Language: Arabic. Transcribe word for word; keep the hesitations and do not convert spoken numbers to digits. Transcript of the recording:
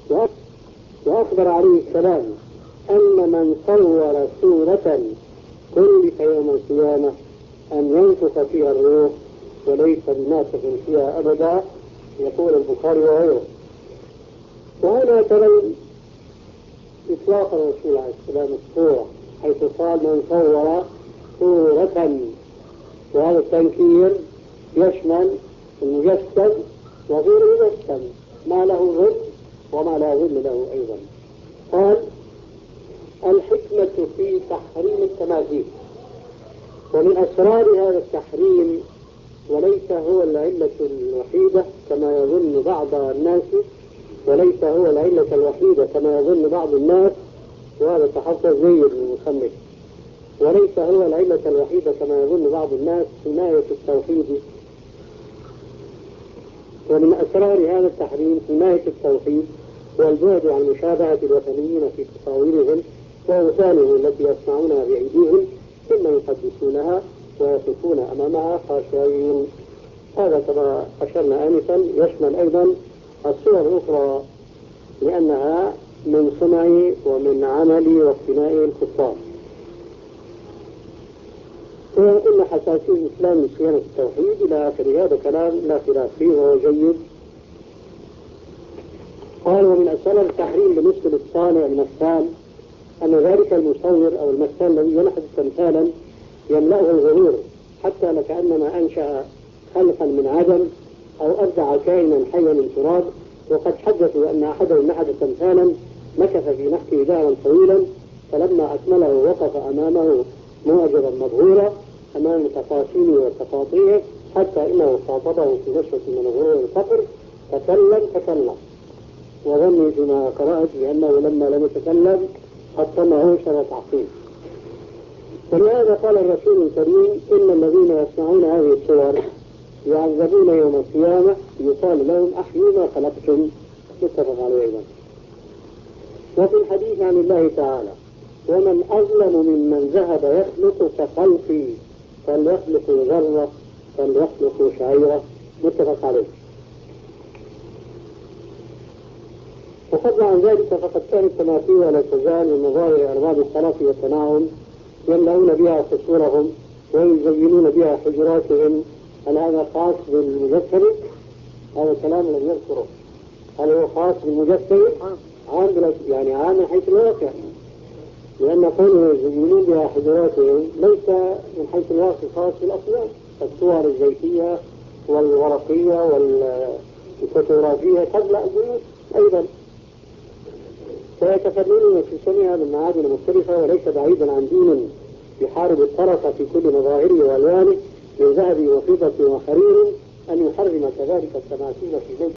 وأخبر عليه السلام أن من صور صورة كلف يوم القيامة أن ينفخ فيها الروح وليس بنافخ فيها أبدا، يقول البخاري وغيره. وهنا ترون إطلاق الرسول عليه السلام الصورة، حيث قال من صور صورة، وهذا التنكير يشمل المجسم وغير المجسم، ما له ظل وما لا ظل له أيضا. قال الحكمة في تحريم التماثيل، ومن أسرار هذا التحريم وليس هو العلة الوحيدة كما يظن بعض الناس، وليس هو العلة الوحيدة كما يظن بعض الناس، وهذا تحفظ جيد للمصنف، وليس هو العلة الوحيدة كما يظن بعض الناس حماية التوحيد. ومن أسرار هذا التحريم حماية التوحيد والبعد عن مشابهة الوثنيين في تصاويرهم وأوثانهم التي يصنعونها بأيديهم، ثم يقدسونها ويقفون أمامها خاشعين. هذا كما أشرنا آنفا يشمل أيضا الصور الأخرى، لأنها من صنع ومن عمل واقتناء الكفار. وقلنا حساسية الإسلام من صيانة التوحيد إلى آخر هذا كلام لا خلاف فيه وهو جيد. قال ومن أسباب التحريم بالنسبة للصانع المثال أن ذلك المصور أو المثال الذي ينحت تمثالا يملأه الغرور حتى لكأنما أنشأ خلقا من عدم أو أبدع كائنا حيا من تراب. وقد حدثوا أن أحدهم نحت تمثالا مكث في نحته دهرا طويلا، فلما أكمله وقف أمامه معجبا مبهورا أمام تفاصيله وتفاصيله، حتى إنه خاطبه في نشوة من الغرور والفقر تكلم تكلم وظني فيما قرأت بأنه لما لم يتكلم حطمه شر تعقيم. ولهذا قال الرسول الكريم إن الذين يصنعون هذه الصور يعذبون يوم القيامة يقال لهم أحيوا ما خلقتم، متفق عليه أيضا. وفي الحديث عن الله تعالى ومن أظلم ممن ذهب يخلق كخلقي فليخلق ذرة فليخلق شعيرة، متفق عليه. وفضل عن ذلك فقد كانت التماثيل ولا تزال من مظاهر أرباب الخلاف والتناعم يملؤون بها قصورهم ويزينون بها حجراتهم. هل هذا خاص بالمجسم؟ هذا الكلام الذي يذكره هل هو خاص بالمجسم؟ عام يعني عام من حيث الواقع، لأن قوله يزينون بها حجراتهم ليس من حيث الواقع خاص بالأصنام، الصور الزيتية والورقية والفوتوغرافية تملأ البيوت أيضا، فيتفننون في صنعها من معادن مختلفة، وليس بعيدا عن دين يحارب الطرف في كل مظاهره وألوانه من ذهب وفضة وحرير أن يحرم كذلك التماثيل في بيت